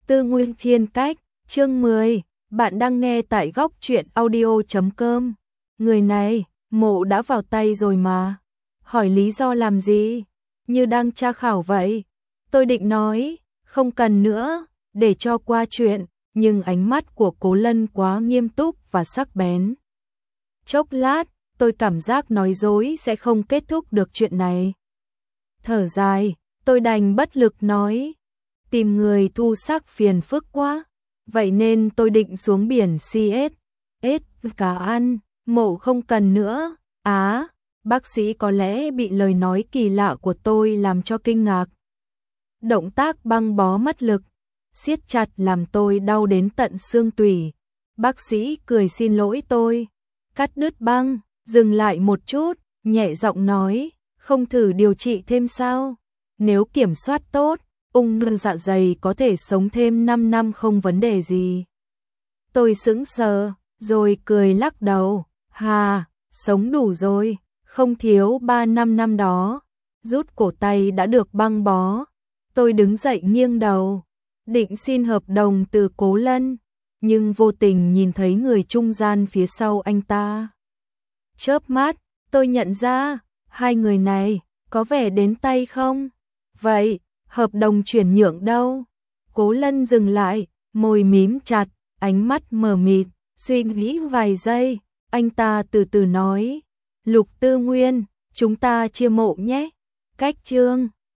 Tư Nguyên Thiên Cách, chương 10, bạn đang nghe tại góc truyện audio.com. Người này, mộ đã vào tay rồi mà. Hỏi lý do làm gì? Như đang tra khảo vậy. Tôi định nói, không cần nữa, để cho qua chuyện, nhưng ánh mắt của Cố Lân quá nghiêm túc và sắc bén. Chốc lát, tôi cảm giác nói dối sẽ không kết thúc được chuyện này. Thở dài, tôi đành bất lực nói. Tìm người thu xác phiền phức quá, vậy nên tôi định xuống biển CS cá ăn, mộ không cần nữa. Bác sĩ có lẽ bị lời nói kỳ lạ của tôi làm cho kinh ngạc. Động tác băng bó mất lực, siết chặt làm tôi đau đến tận xương tủy. Bác sĩ cười xin lỗi tôi, cắt đứt băng, dừng lại một chút, nhẹ giọng nói, không thử điều trị thêm sao? Nếu kiểm soát tốt, ung thư dạ dày có thể sống thêm 5 năm không vấn đề gì. Tôi sững sờ, rồi cười lắc đầu, sống đủ rồi, không thiếu 3-5 năm đó. Rút cổ tay đã được băng bó. Tôi đứng dậy nghiêng đầu, định xin hợp đồng từ Cố Lân, nhưng vô tình nhìn thấy người trung gian phía sau anh ta. Chớp mắt, tôi nhận ra, hai người này, có vẻ đến tay không? Vậy, hợp đồng chuyển nhượng đâu? Cố Lân dừng lại, môi mím chặt, ánh mắt mờ mịt, suy nghĩ vài giây, anh ta từ từ nói, Lục Tư Nguyên, chúng ta chia mộ nhé. Cách chương